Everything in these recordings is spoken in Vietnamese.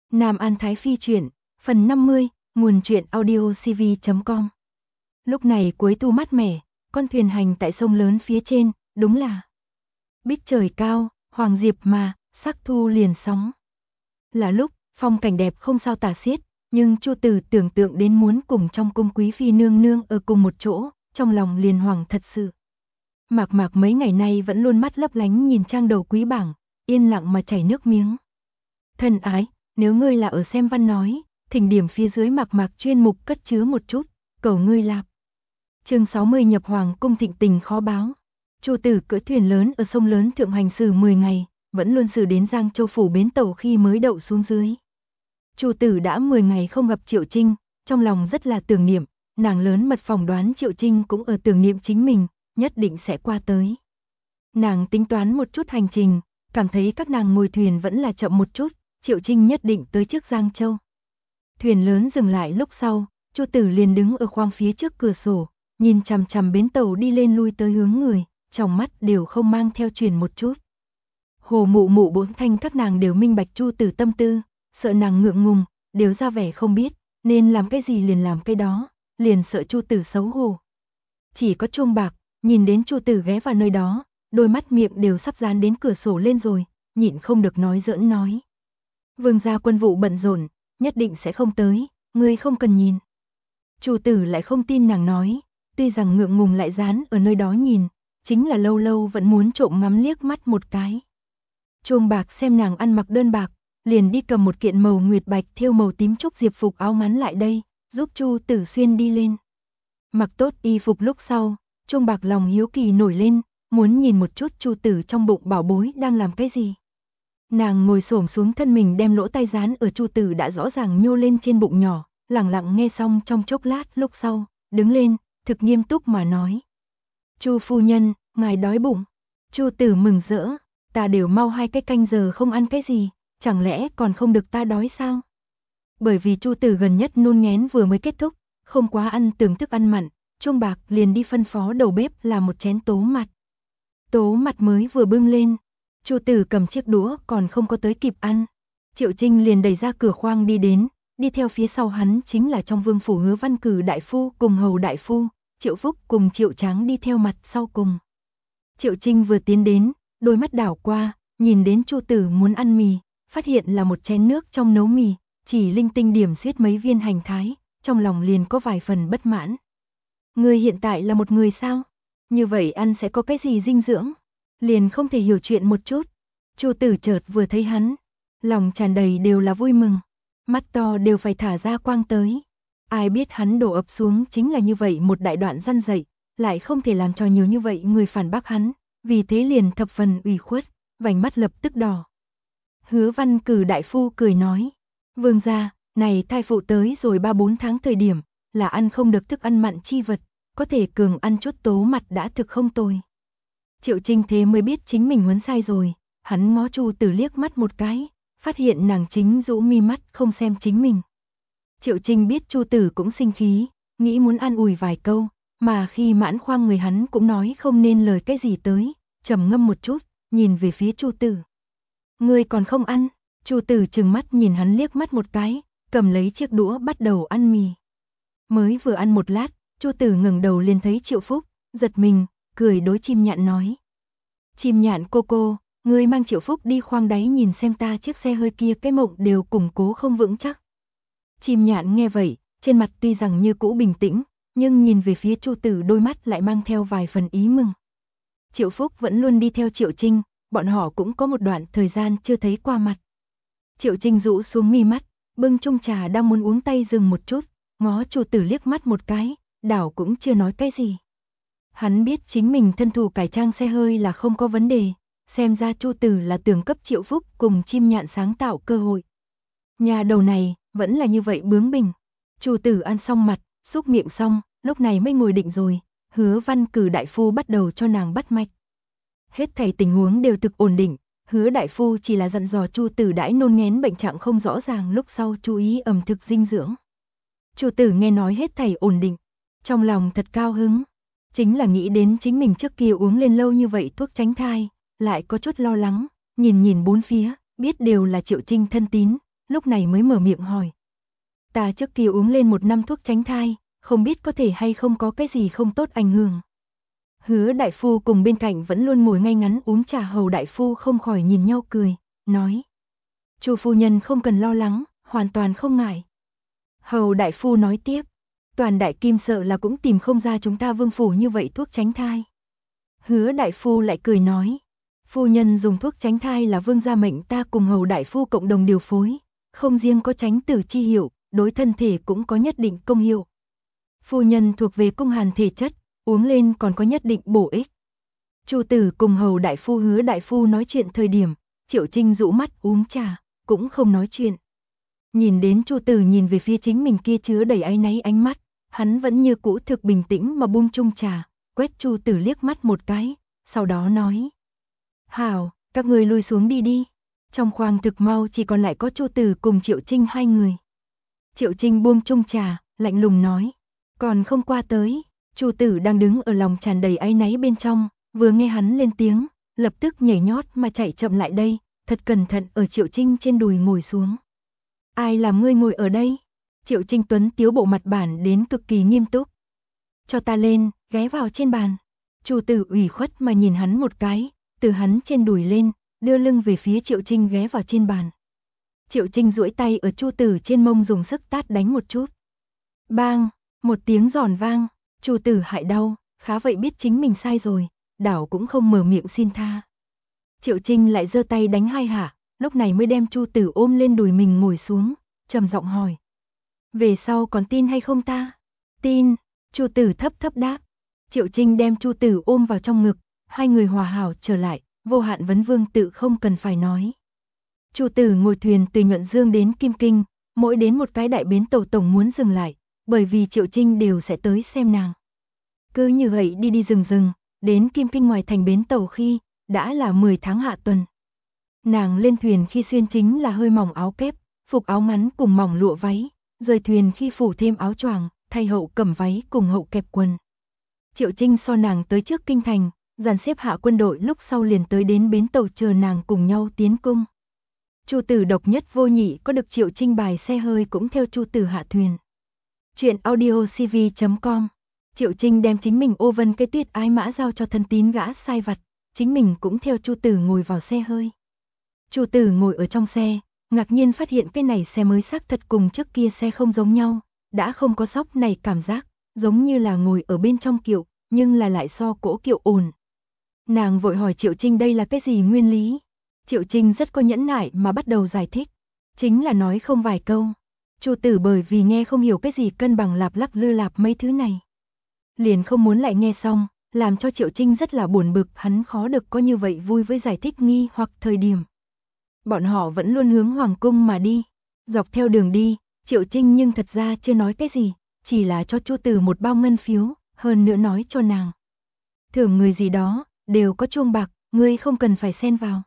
Nam An Thái Phi truyện, phần 50, nguồn truyện audio cv.com. Lúc này cuối thu mát mẻ, con thuyền hành tại sông lớn phía trên, đúng là bích trời cao, hoàng diệp mà, sắc thu liền sóng. Là lúc, phong cảnh đẹp không sao tả xiết, nhưng Chu Tử tưởng tượng đến muốn cùng trong cung quý phi nương nương ở cùng một chỗ, trong lòng liền hoảng thật sự. Mạc Mạc mấy ngày nay vẫn luôn mắt lấp lánh nhìn trang đầu quý bảng, yên lặng mà chảy nước miếng. Thân ái, nếu ngươi là ở xem văn nói, thỉnh điểm phía dưới Mạc Mạc chuyên mục cất chứa một chút, cầu ngươi lạp. Chương 60 nhập hoàng cung thịnh tình khó báo. Chu Tử cưỡi thuyền lớn ở sông lớn thượng hành xử 10 ngày, vẫn luôn xử đến Giang Châu phủ bến tàu khi mới đậu xuống dưới. Chu Tử đã 10 ngày không gặp Triệu Trinh, trong lòng rất là tưởng niệm, nàng lớn mật phỏng đoán Triệu Trinh cũng ở tưởng niệm chính mình, nhất định sẽ qua tới. Nàng tính toán một chút hành trình, cảm thấy các nàng ngồi thuyền vẫn là chậm một chút, Triệu Trinh nhất định tới trước Giang Châu. Thuyền lớn dừng lại lúc sau, Chu Tử liền đứng ở khoang phía trước cửa sổ, nhìn chằm chằm bến tàu đi lên lui tới hướng người, trong mắt đều không mang theo truyền một chút. Hồ Mụ Mụ Bốn Thanh các nàng đều minh bạch Chu Tử tâm tư, sợ nàng ngượng ngùng, đều ra vẻ không biết, nên làm cái gì liền làm cái đó, liền sợ Chu Tử xấu hổ. Chỉ có Chuông Bạc, nhìn đến Chu Tử ghé vào nơi đó, đôi mắt miệng đều sắp dán đến cửa sổ lên rồi, nhịn không được nói giỡn nói. Vương gia quân vụ bận rộn, nhất định sẽ không tới, ngươi không cần nhìn. Chu Tử lại không tin nàng nói, tuy rằng ngượng ngùng lại dán ở nơi đó nhìn, chính là lâu lâu vẫn muốn trộm ngắm liếc mắt một cái. Chuông Bạc xem nàng ăn mặc đơn bạc, liền đi cầm một kiện màu nguyệt bạch thêu màu tím trúc diệp phục áo ngắn lại đây, giúp Chu Tử xuyên đi lên. Mặc tốt y phục lúc sau, Chuông Bạc lòng hiếu kỳ nổi lên, muốn nhìn một chút Chu Tử trong bụng bảo bối đang làm cái gì. Nàng ngồi xổm xuống thân mình đem lỗ tai dán ở Chu Tử đã rõ ràng nhô lên trên bụng nhỏ, lặng lặng nghe xong trong chốc lát lúc sau, đứng lên, thực nghiêm túc mà nói. Chu phu nhân, ngài đói bụng. Chu Tử mừng rỡ, ta đều mau 2 cái canh giờ không ăn cái gì, chẳng lẽ còn không được ta đói sao? Bởi vì Chu Tử gần nhất nôn nghén vừa mới kết thúc, không quá ăn tưởng thức ăn mặn, Chuông Bạc liền đi phân phó đầu bếp làm một chén tố mặt. Tố mặt mới vừa bưng lên, Chu Tử cầm chiếc đũa còn không có tới kịp ăn. Triệu Trinh liền đẩy ra cửa khoang đi đến, đi theo phía sau hắn chính là trong vương phủ Hứa Văn Cử đại phu cùng hầu đại phu, Triệu Phúc cùng Triệu Tráng đi theo mặt sau cùng. Triệu Trinh vừa tiến đến, đôi mắt đảo qua, nhìn đến Chu Tử muốn ăn mì, phát hiện là một chén nước trong nấu mì, chỉ linh tinh điểm xuyết mấy viên hành thái, trong lòng liền có vài phần bất mãn. Ngươi hiện tại là một người sao? Như vậy ăn sẽ có cái gì dinh dưỡng? Liền không thể hiểu chuyện một chút. Chu Tử chợt vừa thấy hắn, lòng tràn đầy đều là vui mừng, mắt to đều phải thả ra quang tới. Ai biết hắn đổ ập xuống chính là như vậy một đại đoạn răn dạy, lại không thể làm cho nhiều như vậy người phản bác hắn, vì thế liền thập phần ủy khuất, vành mắt lập tức đỏ. Hứa Văn Cử đại phu cười nói, vương gia, này thai phụ tới rồi 3-4 tháng thời điểm, là ăn không được thức ăn mặn chi vật, có thể cường ăn chút tố mặt đã thực không tồi. Triệu Trinh thế mới biết chính mình huấn sai rồi, hắn ngó Chu Tử liếc mắt một cái, phát hiện nàng chính rũ mi mắt không xem chính mình. Triệu Trinh biết Chu Tử cũng sinh khí, nghĩ muốn an ủi vài câu, mà khi mãn khoang người hắn cũng nói không nên lời cái gì tới, trầm ngâm một chút, nhìn về phía Chu Tử. Ngươi còn không ăn? Chu Tử trừng mắt nhìn hắn liếc mắt một cái, cầm lấy chiếc đũa bắt đầu ăn mì. Mới vừa ăn một lát, Chu Tử ngẩng đầu liền thấy Triệu Phúc, giật mình, cười đối chim nhạn nói. Chim nhạn cô cô, ngươi mang Triệu Phúc đi khoang đáy nhìn xem ta chiếc xe hơi kia cái mộng đều củng cố không vững chắc. Chim nhạn nghe vậy, trên mặt tuy rằng như cũ bình tĩnh, nhưng nhìn về phía Chu Tử đôi mắt lại mang theo vài phần ý mừng. Triệu Phúc vẫn luôn đi theo Triệu Trinh, bọn họ cũng có một đoạn thời gian chưa thấy qua mặt. Triệu Trinh rũ xuống mi mắt, bưng chung trà đang muốn uống tay dừng một chút, ngó Chu Tử liếc mắt một cái, đảo cũng chưa nói cái gì. Hắn biết chính mình thân thủ cải trang xe hơi là không có vấn đề, xem ra Chu Tử là tưởng cấp Triệu Phúc cùng chim nhạn sáng tạo cơ hội. Nhà đầu này, vẫn là như vậy bướng bỉnh. Chu Tử ăn xong mặt, xúc miệng xong, lúc này mới ngồi định rồi, Hứa Văn Cử đại phu bắt đầu cho nàng bắt mạch. Hết thảy tình huống đều thực ổn định, Hứa đại phu chỉ là dặn dò Chu Tử đãi nôn nghén bệnh trạng không rõ ràng lúc sau chú ý ẩm thực dinh dưỡng. Chu Tử nghe nói hết thảy ổn định, trong lòng thật cao hứng. Chính là nghĩ đến chính mình trước kia uống lên lâu như vậy thuốc tránh thai, lại có chút lo lắng, nhìn nhìn bốn phía, biết đều là Triệu Trinh thân tín, lúc này mới mở miệng hỏi. Ta trước kia uống lên 1 năm thuốc tránh thai, không biết có thể hay không có cái gì không tốt ảnh hưởng. Hứa đại phu cùng bên cạnh vẫn luôn ngồi ngay ngắn uống trà Hầu đại phu không khỏi nhìn nhau cười, nói. Chu phu nhân không cần lo lắng, hoàn toàn không ngại. Hầu đại phu nói tiếp, toàn Đại Kim sợ là cũng tìm không ra chúng ta Vương phủ như vậy thuốc tránh thai. Hứa đại phu lại cười nói, phu nhân dùng thuốc tránh thai là vương gia mệnh ta cùng Hầu đại phu cộng đồng điều phối, không riêng có tránh tử chi hiệu, đối thân thể cũng có nhất định công hiệu. Phu nhân thuộc về cung hàn thể chất, uống lên còn có nhất định bổ ích. Chu tử cùng Hầu đại phu Hứa đại phu nói chuyện thời điểm, Triệu Trinh dụ mắt uống trà, cũng không nói chuyện. Nhìn đến Chu tử nhìn về phía chính mình kia chứa đầy áy náy ánh mắt, hắn vẫn như cũ thực bình tĩnh mà buông chung trà, quét Chu tử liếc mắt một cái, sau đó nói. Hảo, các người lui xuống đi đi. Trong khoang thực mau chỉ còn lại có Chu tử cùng Triệu Trinh 2 người. Triệu Trinh buông chung trà, lạnh lùng nói. Còn không qua tới. Chu tử đang đứng ở lòng tràn đầy áy náy bên trong, vừa nghe hắn lên tiếng, lập tức nhảy nhót mà chạy chậm lại đây, thật cẩn thận ở Triệu Trinh trên đùi ngồi xuống. Ai làm ngươi ngồi ở đây? Triệu Trinh tuấn tiếu bộ mặt bản đến cực kỳ nghiêm túc. Cho ta lên, ghé vào trên bàn. Chu tử ủy khuất mà nhìn hắn một cái, từ hắn trên đùi lên, đưa lưng về phía Triệu Trinh ghé vào trên bàn. Triệu Trinh duỗi tay ở Chu tử trên mông dùng sức tát đánh một chút. Bang, một tiếng giòn vang, Chu tử hại đau, khá vậy biết chính mình sai rồi, đảo cũng không mở miệng xin tha. Triệu Trinh lại giơ tay đánh 2 hạ, lúc này mới đem Chu tử ôm lên đùi mình ngồi xuống, trầm giọng hỏi. Về sau còn tin hay không ta? Tin, Chu tử thấp thấp đáp. Triệu Trinh đem Chu tử ôm vào trong ngực, 2 người hòa hảo trở lại, vô hạn vấn vương tự không cần phải nói. Chu tử ngồi thuyền từ Nhuận Dương đến Kim Kinh, mỗi đến một cái đại bến tàu tổng muốn dừng lại, bởi vì Triệu Trinh đều sẽ tới xem nàng. Cứ như vậy đi đi rừng, đến Kim Kinh ngoài thành bến tàu khi, đã là 10 tháng hạ tuần. Nàng lên thuyền khi xuyên chính là hơi mỏng áo kép, phục áo ngắn cùng mỏng lụa váy, rời thuyền khi phủ thêm áo choàng, thay hậu cẩm váy cùng hậu kẹp quần. Triệu Trinh so nàng tới trước kinh thành, dàn xếp hạ quân đội lúc sau liền tới đến bến tàu chờ nàng cùng nhau tiến cung. Chu tử độc nhất vô nhị có được Triệu Trinh bài xe hơi cũng theo Chu tử hạ thuyền. Chuyện audiocv.com. Triệu Trinh đem chính mình ô vân cây tuyết ái mã giao cho thân tín gã sai vặt, chính mình cũng theo Chu tử ngồi vào xe hơi. Chu tử ngồi ở trong xe, ngạc nhiên phát hiện cái này xe mới xác thật cùng trước kia xe không giống nhau, đã không có sóc này cảm giác, giống như là ngồi ở bên trong kiệu, nhưng là lại so cỗ kiệu ồn. Nàng vội hỏi Triệu Trinh đây là cái gì nguyên lý. Triệu Trinh rất có nhẫn nại mà bắt đầu giải thích, chính là nói không vài câu. Chu tử bởi vì nghe không hiểu cái gì cân bằng lạp lắc lư lạp mấy thứ này, liền không muốn lại nghe xong, làm cho Triệu Trinh rất là buồn bực, hắn khó được có như vậy vui với giải thích nghi hoặc thời điểm. Bọn họ vẫn luôn hướng hoàng cung mà đi, dọc theo đường đi, Triệu Trinh nhưng thật ra chưa nói cái gì, chỉ là cho Chu tử một bao ngân phiếu, hơn nữa nói cho nàng. Thưởng người gì đó, đều có chuông bạc, ngươi không cần phải xen vào.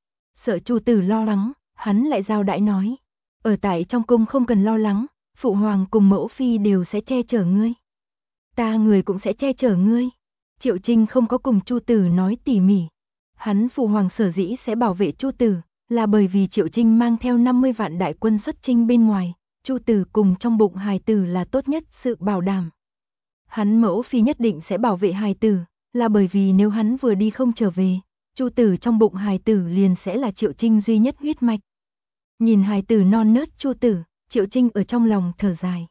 Sợ Chu tử lo lắng, hắn lại giao đãi nói. Ở tại trong cung không cần lo lắng, phụ hoàng cùng mẫu phi đều sẽ che chở ngươi. Ta người cũng sẽ che chở ngươi. Triệu Trinh không có cùng Chu tử nói tỉ mỉ. Hắn phụ hoàng sở dĩ sẽ bảo vệ Chu tử, là bởi vì Triệu Trinh mang theo 50 vạn đại quân xuất chinh bên ngoài, Chu tử cùng trong bụng hài tử là tốt nhất sự bảo đảm. Hắn mẫu phi nhất định sẽ bảo vệ hài tử, là bởi vì nếu hắn vừa đi không trở về, Chu tử trong bụng hài tử liền sẽ là Triệu Trinh duy nhất huyết mạch. Nhìn hài tử non nớt Chu tử, Triệu Trinh ở trong lòng thở dài.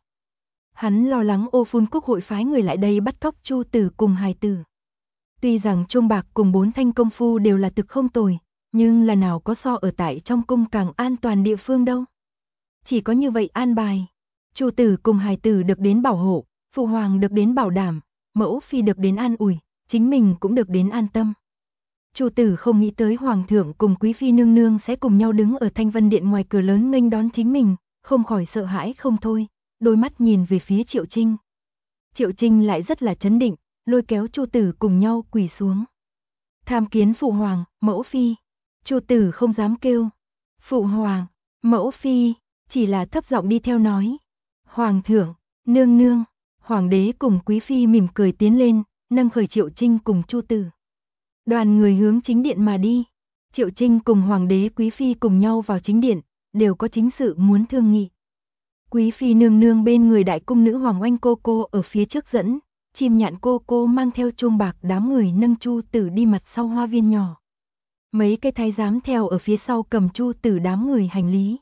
Hắn lo lắng Ô Phun Quốc hội phái người lại đây bắt cóc Chu tử cùng hài tử. Tuy rằng chuông bạc cùng 4 thanh công phu đều là thực không tồi, nhưng là nào có so ở tại trong cung càng an toàn địa phương đâu. Chỉ có như vậy an bài, Chu tử cùng hài tử được đến bảo hộ, phụ hoàng được đến bảo đảm, mẫu phi được đến an ủi, chính mình cũng được đến an tâm. Chu tử không nghĩ tới hoàng thượng cùng quý phi nương nương sẽ cùng nhau đứng ở Thanh Vân Điện ngoài cửa lớn nghênh đón chính mình, không khỏi sợ hãi không thôi, đôi mắt nhìn về phía Triệu Trinh. Triệu Trinh lại rất là trấn định, lôi kéo Chu tử cùng nhau quỳ xuống. Tham kiến phụ hoàng, mẫu phi. Chu tử không dám kêu phụ hoàng, mẫu phi, chỉ là thấp giọng đi theo nói. Hoàng thượng, nương nương. Hoàng đế cùng quý phi mỉm cười tiến lên, nâng khởi Triệu Trinh cùng Chu tử. Đoàn người hướng chính điện mà đi. Triệu Trinh cùng hoàng đế quý phi cùng nhau vào chính điện, đều có chính sự muốn thương nghị. Quý phi nương nương bên người đại cung nữ Hoàng Oanh cô cô ở phía trước dẫn, chim nhạn cô cô mang theo chuông bạc, đám người nâng Chu Tử đi mặt sau hoa viên nhỏ. Mấy cái thái giám theo ở phía sau cầm Chu Tử đám người hành lý.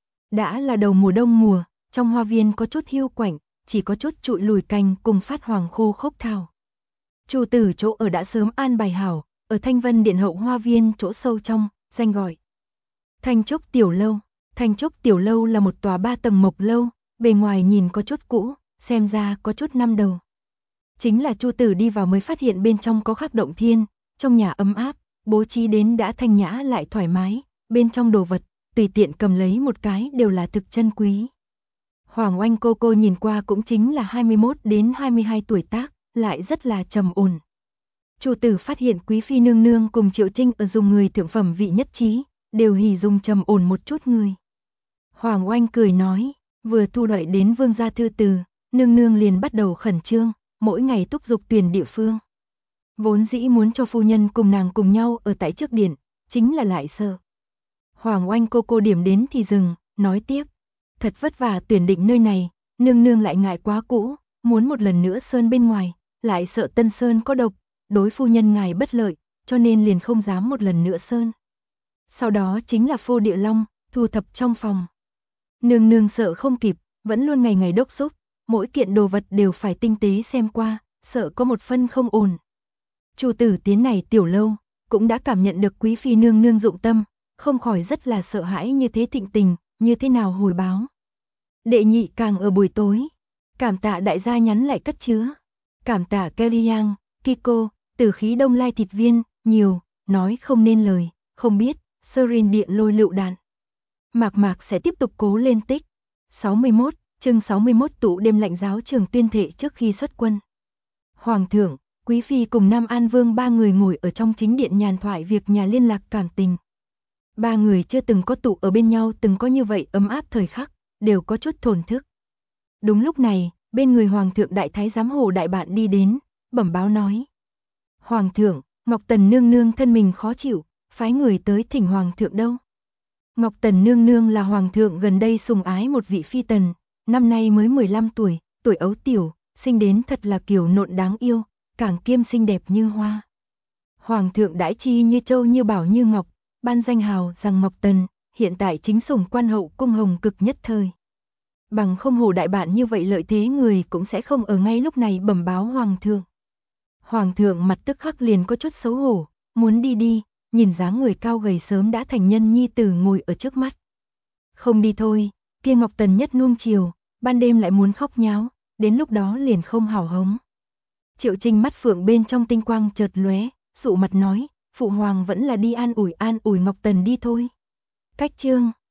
Đã là đầu mùa đông mùa, trong hoa viên có chút hiu quạnh, chỉ có chút trụi lùi cành cùng phát hoàng khô khốc thảo. Chu Tử chỗ ở đã sớm an bài hảo, ở Thanh Vân Điện hậu hoa viên chỗ sâu trong, danh gọi Thanh Trúc Tiểu Lâu. Thanh Trúc Tiểu Lâu là một tòa 3 tầng mộc lâu, bề ngoài nhìn có chút cũ, xem ra có chút năm đầu. Chính là Chu Tử đi vào mới phát hiện bên trong có khắc động thiên, trong nhà ấm áp, bố trí đến đã thanh nhã lại thoải mái, bên trong đồ vật, tùy tiện cầm lấy một cái đều là thực chân quý. Hoàng Oanh cô cô nhìn qua cũng chính là 21 đến 22 tuổi tác, lại rất là trầm ổn. Chu Tử phát hiện Quý phi nương nương cùng Triệu Trinh ở dùng người thượng phẩm vị nhất trí, đều hỉ dùng trầm ổn một chút người. Hoàng Oanh cười nói, vừa thu đợi đến vương gia thư từ, nương nương liền bắt đầu khẩn trương, mỗi ngày thúc giục tuyển địa phương. Vốn dĩ muốn cho phu nhân cùng nàng cùng nhau ở tại trước điện, chính là lại sợ. Hoàng Oanh cô cô điểm đến thì dừng, nói tiếp, thật vất vả tuyển định nơi này, nương nương lại ngại quá cũ, muốn một lần nữa sơn bên ngoài, lại sợ tân sơn có độc, đối phu nhân ngài bất lợi, cho nên liền không dám một lần nữa sơn. Sau đó chính là phô địa long, thu thập trong phòng. Nương nương sợ không kịp, vẫn luôn ngày ngày đốc xúc, mỗi kiện đồ vật đều phải tinh tế xem qua, sợ có một phân không ổn. Chu Tử tiến này tiểu lâu, cũng đã cảm nhận được Quý phi nương nương dụng tâm, không khỏi rất là sợ hãi như thế thịnh tình, như thế nào hồi báo. Đệ nhị càng ở buổi tối, cảm tạ đại gia nhắn lại cất chứa. Cảm tạ Kellyanne, Kiko, Tử khí đông lai thịt viên, nhiều, nói không nên lời, không biết, Serin điện lôi lựu đạn. Mạc Mạc sẽ tiếp tục cố lên tích. 61, chương 61 tụ đêm lạnh giáo trường tuyên thệ trước khi xuất quân. Hoàng thượng, Quý phi cùng Nam An Vương ba người ngồi ở trong chính điện nhàn thoại việc nhà liên lạc cảm tình. Ba người chưa từng có tụ ở bên nhau từng có như vậy ấm áp thời khắc, đều có chút thổn thức. Đúng lúc này, bên người Hoàng thượng đại thái giám Hồ đại bạn đi đến, bẩm báo nói. Hoàng thượng, Ngọc Tần nương nương thân mình khó chịu, phái người tới thỉnh Hoàng thượng đâu. Ngọc Tần nương nương là Hoàng thượng gần đây sủng ái một vị phi tần, năm nay mới 15 tuổi, tuổi ấu tiểu, sinh đến thật là kiều nộn đáng yêu, càng kiêm xinh đẹp như hoa. Hoàng thượng đãi chi như châu như bảo như ngọc, ban danh hào rằng Ngọc Tần, hiện tại chính sủng quan hậu cung hồng cực nhất thời. Bằng không Hồ đại bạn như vậy lợi thế người cũng sẽ không ở ngay lúc này bẩm báo Hoàng thượng. Hoàng thượng mặt tức khắc liền có chút xấu hổ, muốn đi, nhìn dáng người cao gầy sớm đã thành nhân nhi tử ngồi ở trước mắt. Không đi thôi, kia Ngọc Tần nhất nuông chiều, ban đêm lại muốn khóc nháo, đến lúc đó liền không hảo hống. Triệu Trinh mắt phượng bên trong tinh quang chợt lóe, sụ mặt nói, phụ hoàng vẫn là đi an ủi Ngọc Tần đi thôi. Cách chương